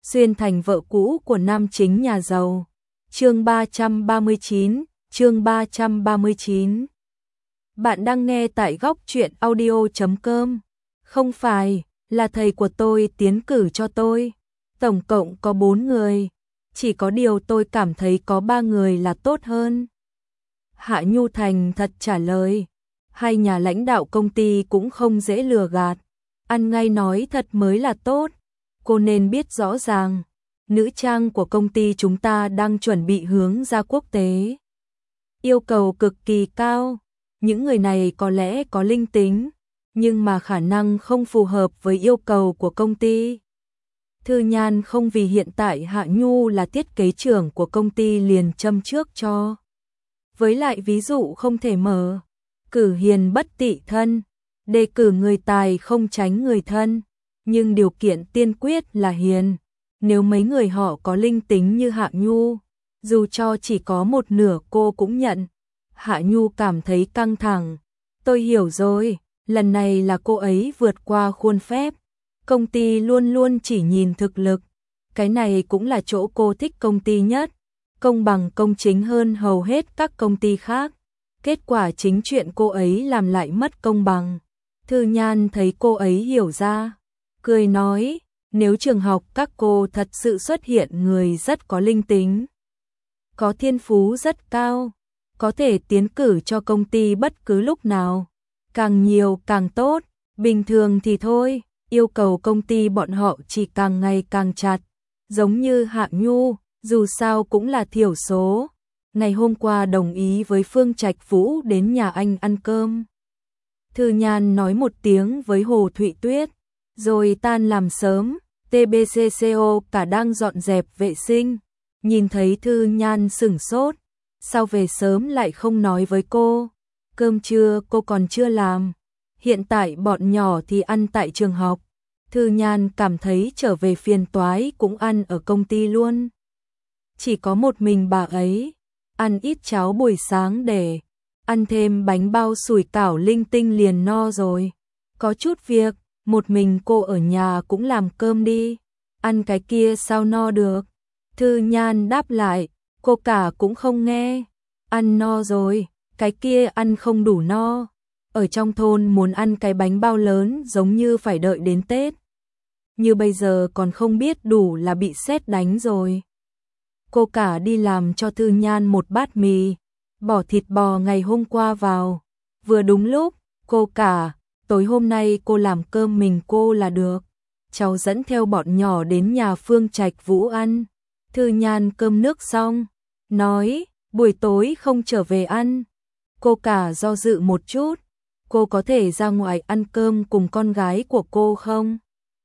xuyên thành vợ cũ của nam chính nhà giàu. Chương 339, chương 339. Bạn đang nghe tại góc truyện audio.com. Không phải, là thầy của tôi tiến cử cho tôi. Tổng cộng có 4 người, chỉ có điều tôi cảm thấy có 3 người là tốt hơn. Hạ Nhu thành thật trả lời. Hai nhà lãnh đạo công ty cũng không dễ lừa gạt. Ăn ngay nói thật mới là tốt. Cô nên biết rõ ràng, nữ trang của công ty chúng ta đang chuẩn bị hướng ra quốc tế. Yêu cầu cực kỳ cao. Những người này có lẽ có linh tính, nhưng mà khả năng không phù hợp với yêu cầu của công ty. Thư Nhan không vì hiện tại Hạ Nhu là thiết kế trưởng của công ty liền châm trước cho. Với lại ví dụ không thể mở, cử hiền bất tị thân, đề cử người tài không tránh người thân, nhưng điều kiện tiên quyết là hiền. Nếu mấy người họ có linh tính như Hạ Nhu, dù cho chỉ có một nửa cô cũng nhận. Hạ Nhu cảm thấy căng thẳng. Tôi hiểu rồi, lần này là cô ấy vượt qua khuôn phép. Công ty luôn luôn chỉ nhìn thực lực. Cái này cũng là chỗ cô thích công ty nhất. Công bằng công chính hơn hầu hết các công ty khác. Kết quả chính chuyện cô ấy làm lại mất công bằng. Thư Nhan thấy cô ấy hiểu ra, cười nói, nếu trường học các cô thật sự xuất hiện người rất có linh tính, có thiên phú rất cao, có thể tiến cử cho công ty bất cứ lúc nào, càng nhiều càng tốt. Bình thường thì thôi, yêu cầu công ty bọn họ chỉ càng ngày càng chặt, giống như Hạ Nhu, dù sao cũng là thiểu số. Ngày hôm qua đồng ý với Phương Trạch Vũ đến nhà anh ăn cơm. Thư Nhan nói một tiếng với Hồ Thụy Tuyết, rồi tan làm sớm. TBCCO cả đang dọn dẹp vệ sinh, nhìn thấy Thư Nhan sửng sốt, sao về sớm lại không nói với cô, cơm trưa cô còn chưa làm, hiện tại bọn nhỏ thì ăn tại trường học. Thư Nhan cảm thấy trở về phiền toái cũng ăn ở công ty luôn. Chỉ có một mình bà ấy, ăn ít cháo buổi sáng để ăn thêm bánh bao sủi cảo linh tinh liền no rồi. Có chút việc, một mình cô ở nhà cũng làm cơm đi, ăn cái kia sao no được. Thư Nhan đáp lại, cô cả cũng không nghe, ăn no rồi, cái kia ăn không đủ no. Ở trong thôn muốn ăn cái bánh bao lớn giống như phải đợi đến Tết. Như bây giờ còn không biết đủ là bị sét đánh rồi. Cô cả đi làm cho Thư Nhan một bát mì, bỏ thịt bò ngày hôm qua vào. Vừa đúng lúc, cô cả, tối hôm nay cô làm cơm mình cô là được. Cháu dẫn theo bọn nhỏ đến nhà Phương Trạch Vũ ăn. Thư Nhan cơm nước xong, nói, buổi tối không trở về ăn. Cô cả do dự một chút, cô có thể ra ngoài ăn cơm cùng con gái của cô không?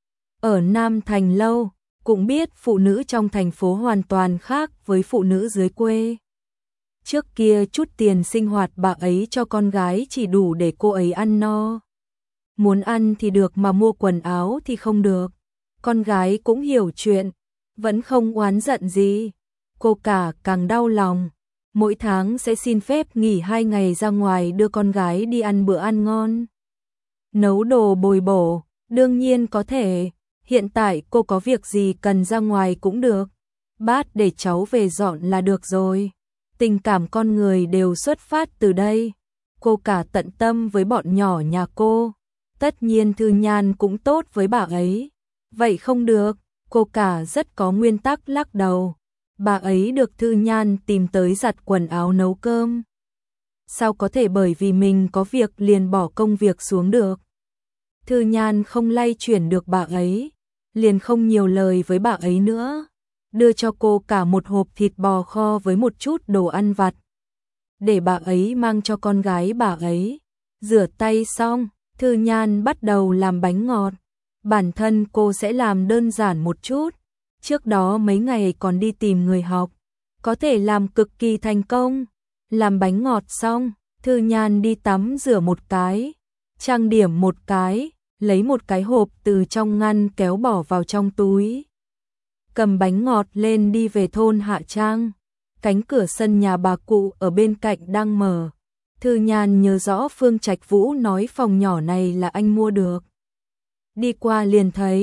Ở Nam Thành lâu, cũng biết phụ nữ trong thành phố hoàn toàn khác với phụ nữ dưới quê. Trước kia chút tiền sinh hoạt bà ấy cho con gái chỉ đủ để cô ấy ăn no. Muốn ăn thì được mà mua quần áo thì không được. Con gái cũng hiểu chuyện, vẫn không oán giận gì. Cô cả càng đau lòng, mỗi tháng sẽ xin phép nghỉ 2 ngày ra ngoài đưa con gái đi ăn bữa ăn ngon. Nấu đồ bồi bổ, đương nhiên có thể. Hiện tại cô có việc gì cần ra ngoài cũng được. Bát để cháu về dọn là được rồi. Tình cảm con người đều xuất phát từ đây. Cô cả tận tâm với bọn nhỏ nhà cô. Tất nhiên Thư Nhan cũng tốt với bà ấy. Vậy không được, cô cả rất có nguyên tắc lắc đầu. Bà ấy được Thư Nhan tìm tới giặt quần áo nấu cơm. Sao có thể bởi vì mình có việc liền bỏ công việc xuống được. Thư Nhan không lay chuyển được bà ấy, liền không nhiều lời với bà ấy nữa. Đưa cho cô cả một hộp thịt bò kho với một chút đồ ăn vặt, để bà ấy mang cho con gái bà ấy. Rửa tay xong, Thư Nhan bắt đầu làm bánh ngọt. Bản thân cô sẽ làm đơn giản một chút. Trước đó mấy ngày còn đi tìm người học, có thể làm cực kỳ thành công. Làm bánh ngọt xong, Thư Nhan đi tắm rửa một cái, trang điểm một cái, lấy một cái hộp từ trong ngăn kéo bỏ vào trong túi. Cầm bánh ngọt lên đi về thôn Hạ Trang. Cánh cửa sân nhà bà cụ ở bên cạnh đang mở. Thư Nhan nhớ rõ Phương Trạch Vũ nói phòng nhỏ này là anh mua được. Đi qua liền thấy,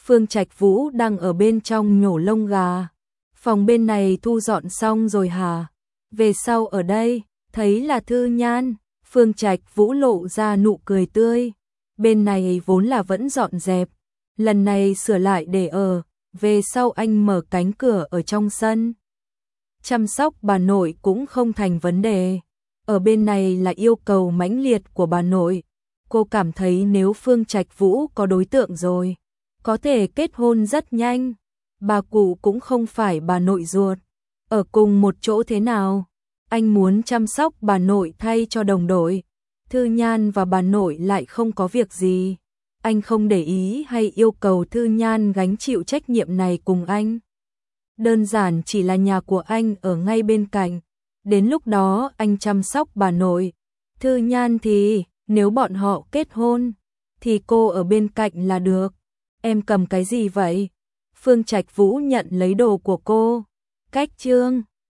Phương Trạch Vũ đang ở bên trong nhổ lông gà. Phòng bên này thu dọn xong rồi hả? Về sau ở đây, thấy là Thư Nhan, Phương Trạch Vũ lộ ra nụ cười tươi. Bên này vốn là vẫn dọn dẹp, lần này sửa lại để ở, về sau anh mở cánh cửa ở trong sân. Chăm sóc bà nội cũng không thành vấn đề. Ở bên này là yêu cầu mãnh liệt của bà nội. Cô cảm thấy nếu Phương Trạch Vũ có đối tượng rồi, có thể kết hôn rất nhanh. Bà cụ cũng không phải bà nội ruột. Ở cùng một chỗ thế nào? Anh muốn chăm sóc bà nội thay cho đồng đội. Thư Nhan và bà nội lại không có việc gì. Anh không để ý hay yêu cầu Thư Nhan gánh chịu trách nhiệm này cùng anh. Đơn giản chỉ là nhà của anh ở ngay bên cạnh. Đến lúc đó anh chăm sóc bà nội. Thư Nhan thì, nếu bọn họ kết hôn, thì cô ở bên cạnh là được. Em cầm cái gì vậy? Phương Trạch Vũ nhận lấy đồ của cô. Cách Trương.